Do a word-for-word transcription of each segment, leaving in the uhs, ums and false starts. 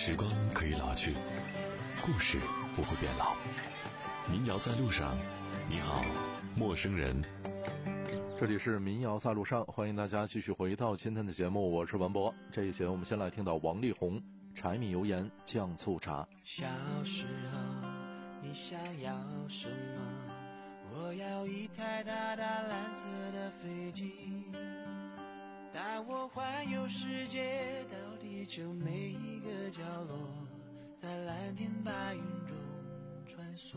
时光可以老去，故事不会变老。民谣在路上，你好，陌生人。 这里是民谣在路上，欢迎大家继续回到今天的节目，我是文博。这一节我们先来听到王力宏《柴米油盐酱醋茶》。 小时候你想要什么？我要一台大大蓝色的飞机，带我环游世界，到地球每一个角落，在蓝天白云中穿梭。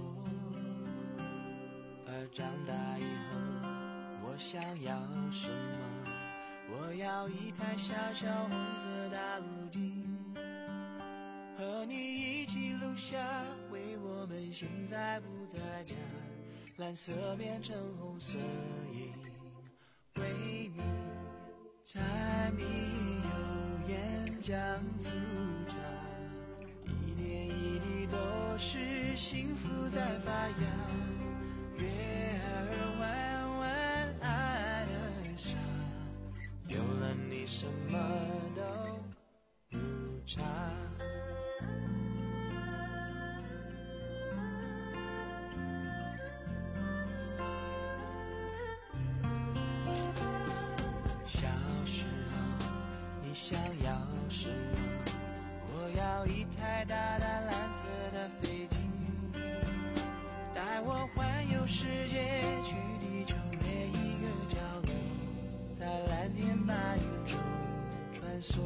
而长大以后我想要什么？我要一台小小红色大陆机，和你一起录下为我们现在不在家，蓝色变成红色因为你。柴米油盐酱醋茶，一点一滴都是幸福在发芽，月儿弯弯爱的傻，有了你什么都不差。想要什么？我要一台大大蓝色的飞机，带我环游世界，去地球每一个角落，在蓝天白云中穿梭。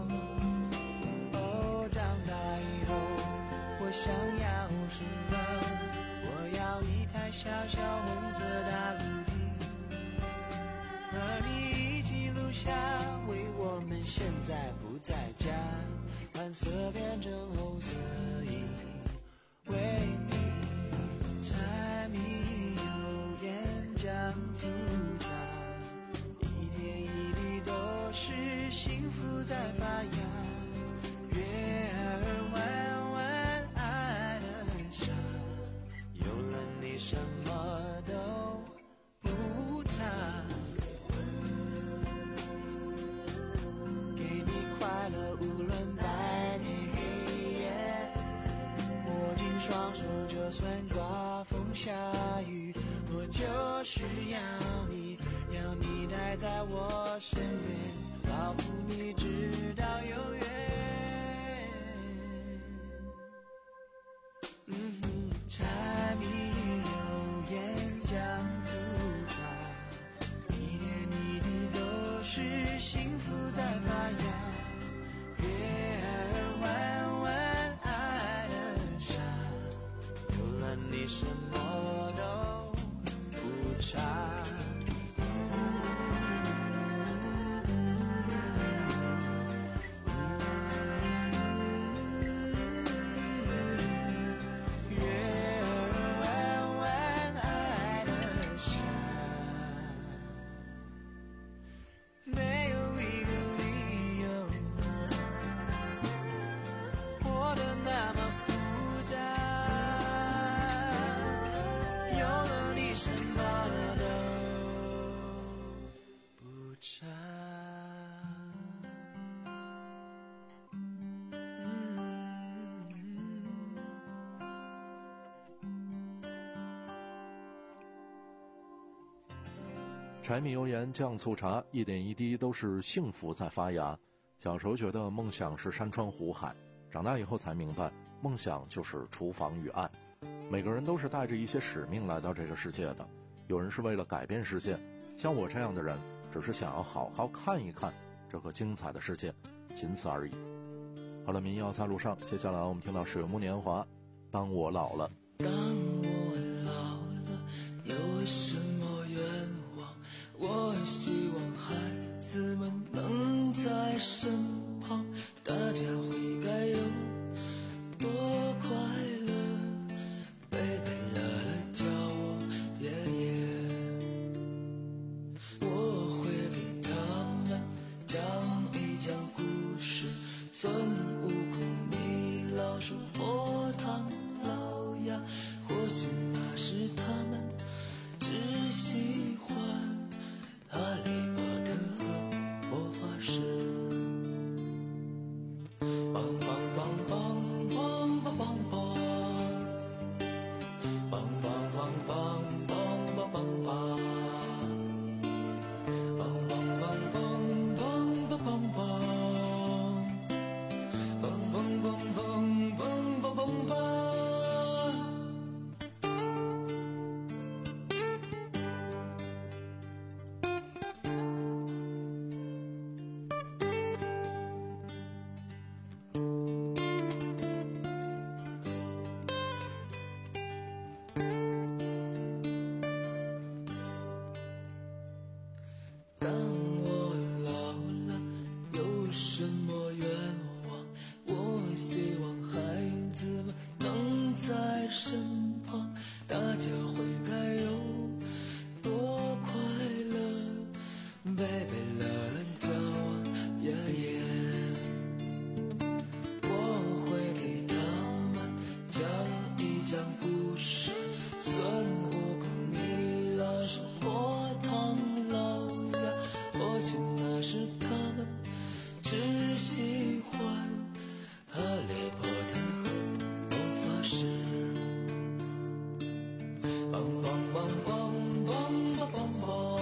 哦，长大以后我想要什么？我要一台小小红色大陆机，和你一起录下为我们现在不在家，蓝色变成红色因为你。柴米油盐酱醋茶，一点一滴都是幸福在发芽，月儿弯弯爱的傻，有了你什么都不差。快乐无论白天黑夜，握紧双手就算刮风下雨，我就是要你，要你待在我身边，保护你直到永远。嗯哼，柴米油盐酱醋茶，一点一滴都是幸福在发芽，月儿弯弯爱的傻，有了你什么都不差。 柴米油盐酱醋茶，一点一滴都是幸福在发芽。小时候觉得梦想是山川湖海，长大以后才明白，梦想就是厨房与爱。每个人都是带着一些使命来到这个世界的，有人是为了改变世界，像我这样的人只是想要好好看一看这个精彩的世界，仅此而已。好了，民谣在路上，接下来我们听到水木年华，当我老了。 当我老了，有什么愿望？我希望孩子们能在身旁，大家会该有多快乐，贝贝乐乐叫我爷爷，我会给他们讲一讲故事，孙悟空、米老鼠、火唐老鸭，或许那时他们只喜欢哈利波特和魔法师。 了，只喜欢哈利波特和魔法师。梆梆梆梆梆梆梆梆。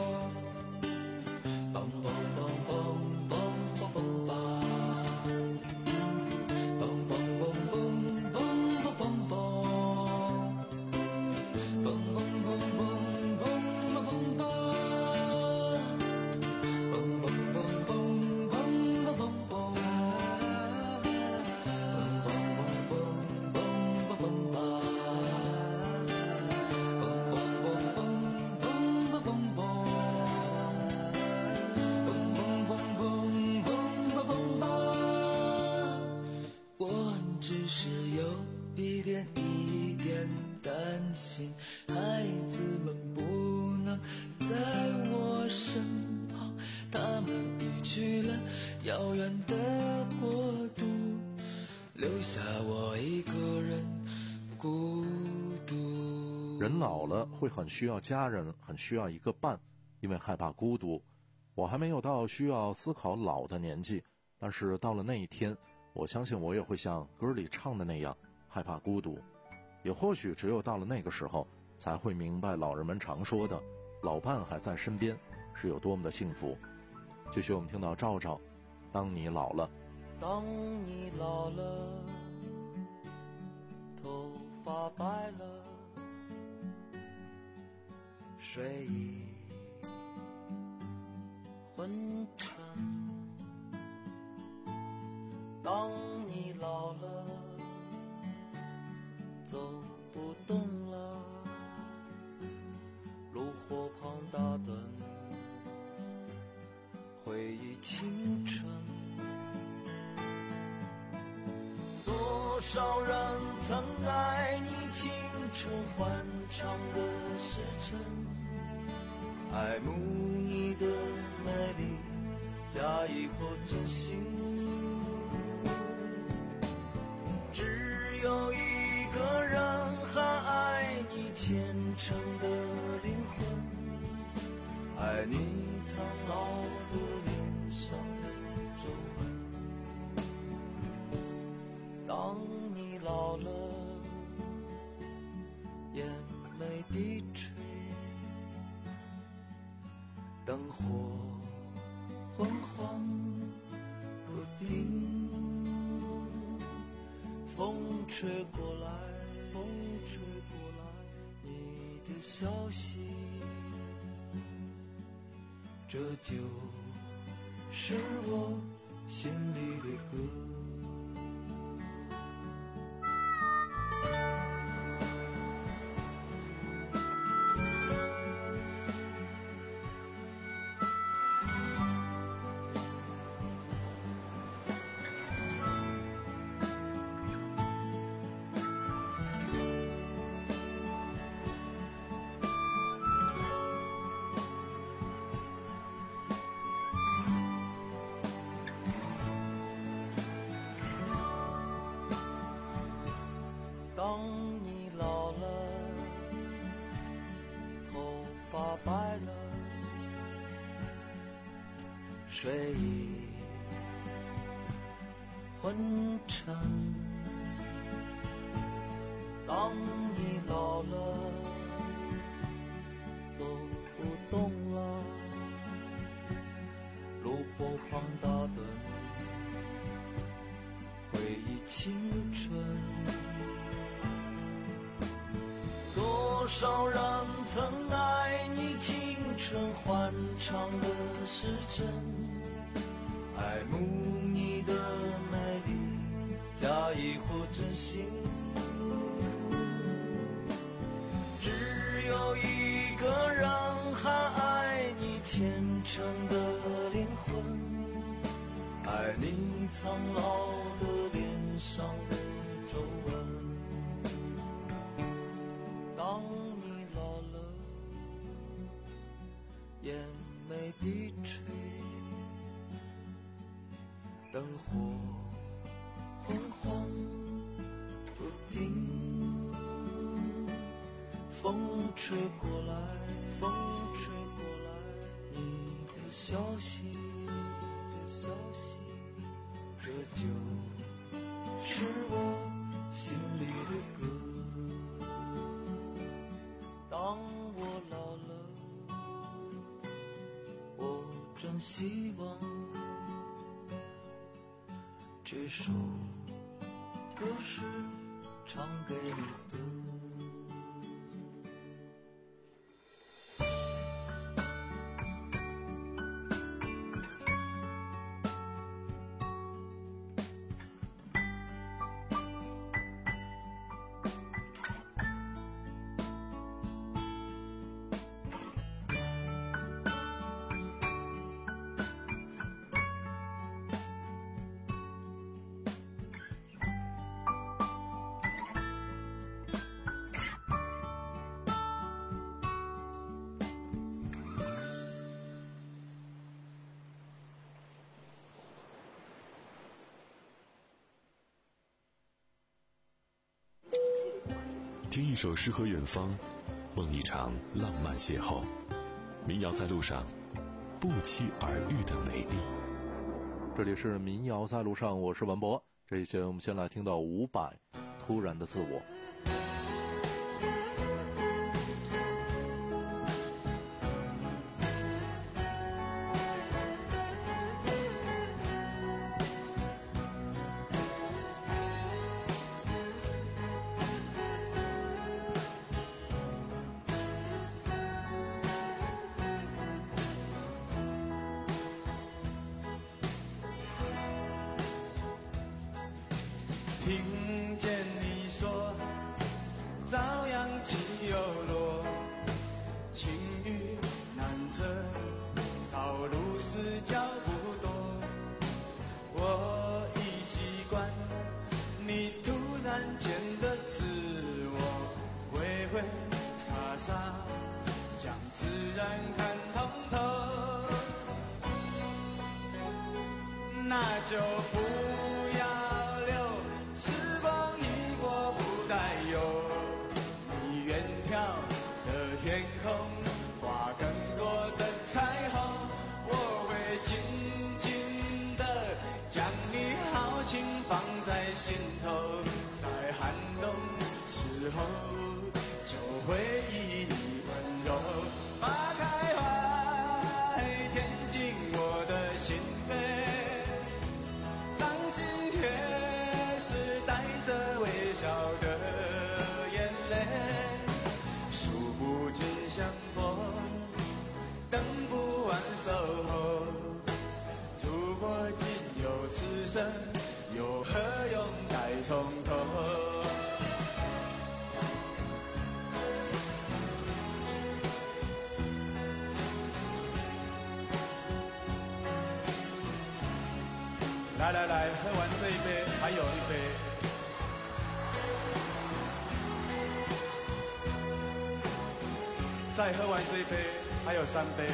孩子们不能在我身旁，他们已去了遥远的国度，留下我一个人孤独。 人老了会很需要家人，很需要一个伴，因为害怕孤独。我还没有到需要思考老的年纪，但是到了那一天，我相信我也会像歌里唱的那样害怕孤独。也或许只有到了那个时候，才会明白老人们常说的老伴还在身边是有多么的幸福。继续我们听到赵赵，当你老了。 当你老了，头发白了，睡意昏沉。当你老了，走不动了，炉火旁打盹，回忆青春。多少人曾爱你青春欢畅的时辰，爱慕你的美丽，假意或真心。只有一个人还爱你虔诚的灵魂，爱你苍老的脸上的皱纹。当你老了，眼眉低垂，灯火昏黄不定，风吹过来，风吹过来，你的消息，这就是我心里的歌。当你老了，头发白了，睡意昏沉。当你老了，走不动了，炉火旁打盹，回忆青春。多少人曾爱你青春欢畅的时辰，爱慕你的美丽，假意或真心。只有一个人还爱你虔诚的灵魂，爱你苍老的脸上的皱纹。当你老了，眼眉低垂，灯火昏黄不定，风吹过来，风吹过来，你的消息， 希望。这首歌是唱给你的。 听一首诗和远方，梦一场浪漫邂逅。民谣在路上，不期而遇的美丽。 这里是民谣在路上，我是文博。这一节我们先来听到伍佰突然的自我。 听见你说朝阳起又落，晴雨难测，道路是脚不多。我已习惯你突然间的自我，挥挥洒洒将自然看通透，那就不要天空画更多的彩虹，我会紧紧地将你豪情放在心头，在寒冬时候就会以你温柔花开怀，填进我的心扉，伤心却是带着微笑的眼泪，不尽相逢，等不完守候。如果仅有此生，又何用再从头？来来来，喝完这一杯，还有一杯。再喝完这一杯，还有三杯。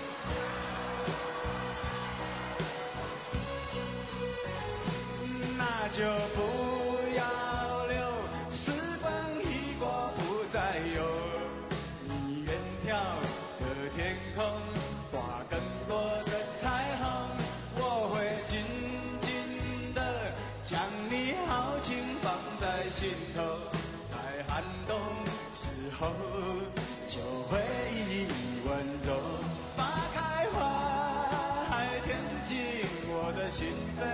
那就不要留，时光一过不再有。你远眺的天空，画更多的彩虹，我会紧紧地将你豪情放在心头，在寒冬时候就会以你温柔花开怀，填进我的心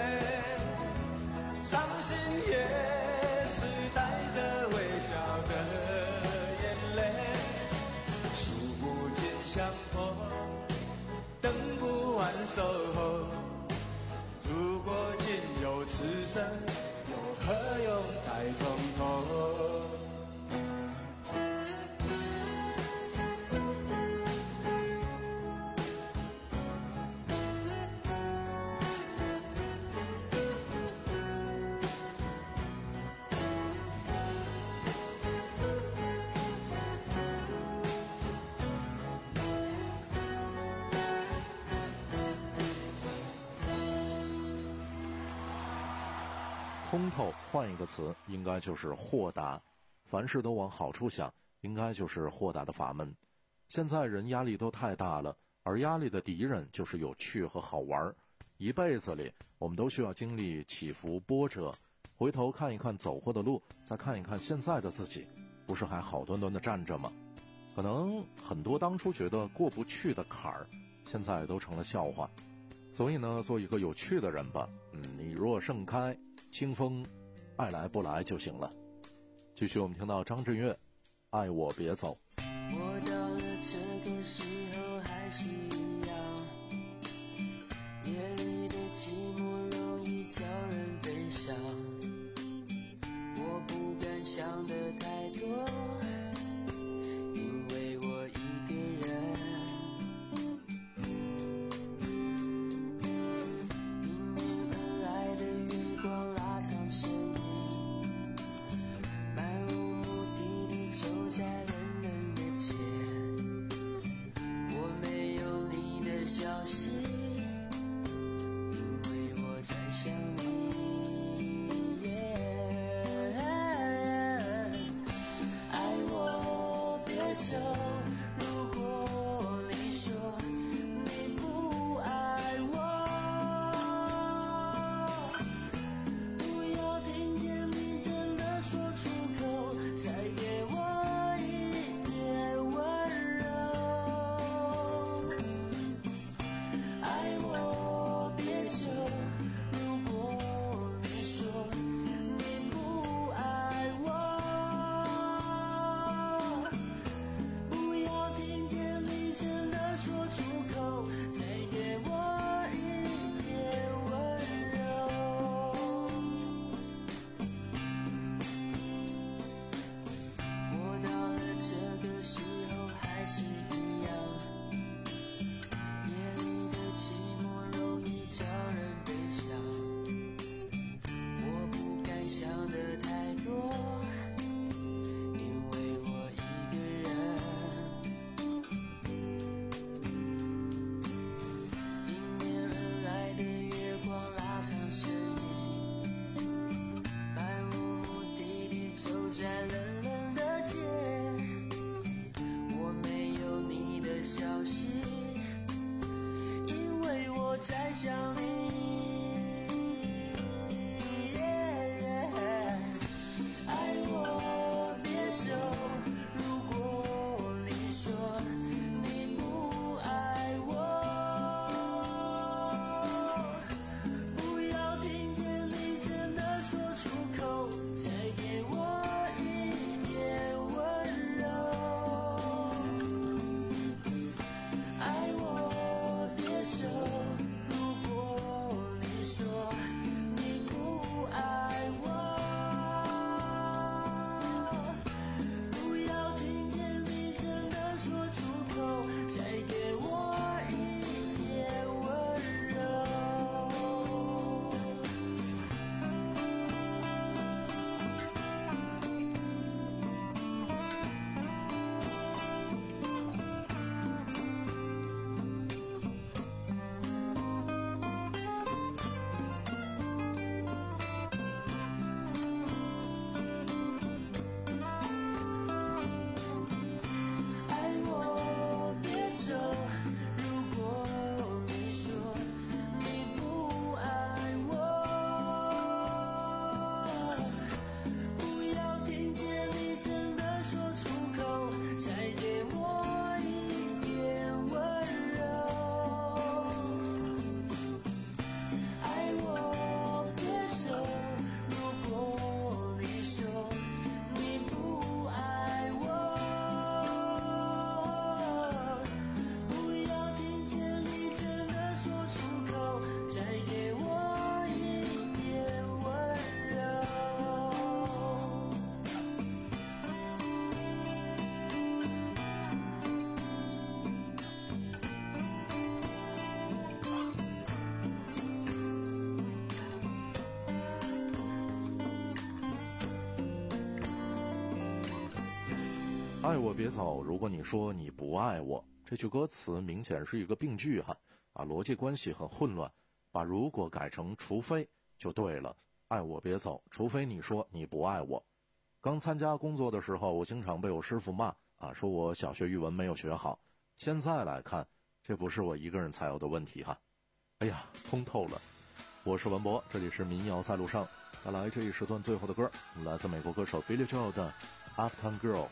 扉，伤心也是带着微笑的眼泪，数不尽相逢，等不完守候。如果仅有此生，又何用再从头？ 通透换一个词，应该就是豁达。凡事都往好处想，应该就是豁达的法门。现在人压力都太大了，而压力的敌人就是有趣和好玩。一辈子里，我们都需要经历起伏波折。回头看一看走过的路，再看一看现在的自己，不是还好端端的站着吗？可能很多当初觉得过不去的坎儿， 现在都成了笑话。所以呢，做一个有趣的人吧，嗯，你若盛开，清风，爱来不来就行了。继续我们听到张震岳，爱我别走。 我到了这个时候还是一样，夜里的寂寞容易叫人悲伤，我不敢想的太多，因为我一个人。迎面而来的月光拉长身影，漫无目的地走在冷冷的街，我没有你的消息，因为我在想你。爱我别走，如果你说你不爱我，不要听见你真的说出口，再给我一点温柔。爱我别走，如果你说你不爱我，不要听见你真的说出口，再给我一点温柔。我到了这个时候还是一样，夜里的寂寞容易叫人悲伤，我不敢想的太多，因为我一个人。迎面而来的月光拉长身影，漫无目的地走在冷冷的街，我没有你的消息，因为我在想你。爱我别走，如果你说你不爱我，不要听见你真的说出口，再给我一点温柔。爱我别走，如果你说你不爱我，不要听见你真的说出口，再给我一点温柔。爱我别走，如果你说你不爱我，不要听见你真的说出口，再给我一点温柔。爱我别走，如果你说你不爱我，不要听见你真的说出口，再给我一点温柔。 爱我别走，如果你说你不爱我，这句歌词明显是一个病句哈，啊，逻辑关系很混乱，把如果改成除非就对了。爱我别走，除非你说你不爱我。刚参加工作的时候，我经常被我师傅骂啊，说我小学语文没有学好。现在来看，这不是我一个人才有的问题哈。哎呀，通透了。我是文博，这里是民谣在路上。带来这一时段最后的歌，来自美国歌手 Billy Joel 的 Uptown Girl。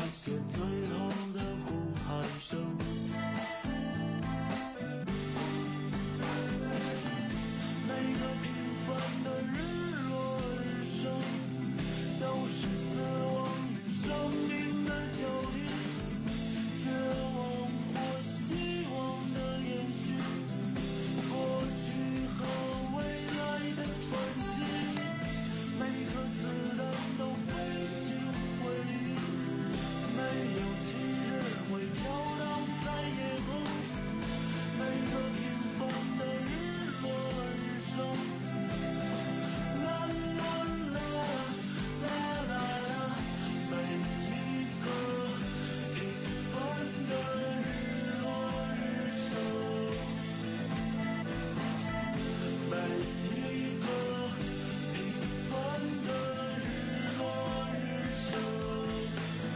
些最后的呼喊声。每个平凡的日落日升，都是死亡与生命的交替，绝望或希望的延续，过去和未来的传奇。每颗子弹都飞行回忆，没有七日会飘荡在夜空。每个平凡的日落日升，啦啦啦啦啦啦，每一个平凡的日落日升，每一个平凡的日落日升。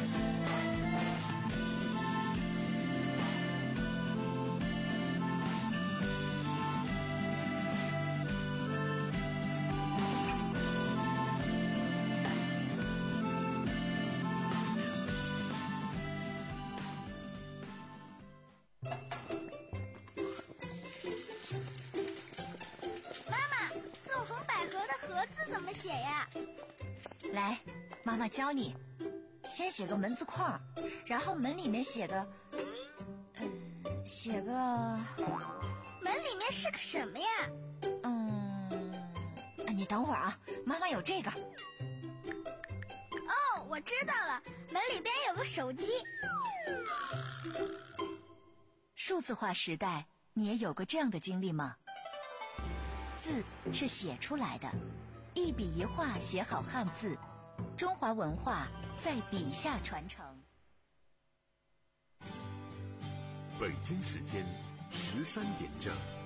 妈妈，纵横捭阖的阖字怎么写呀？ 来，妈妈教你，先写个门字框，然后门里面写个，嗯，写个， 门里面是个什么呀？ 嗯，你等会儿啊，妈妈有这个。 哦，我知道了，门里边有个手机。 数字化时代，你也有过这样的经历吗？字是写出来的，一笔一画写好汉字，中华文化在笔下传承。 北京时间十三点整。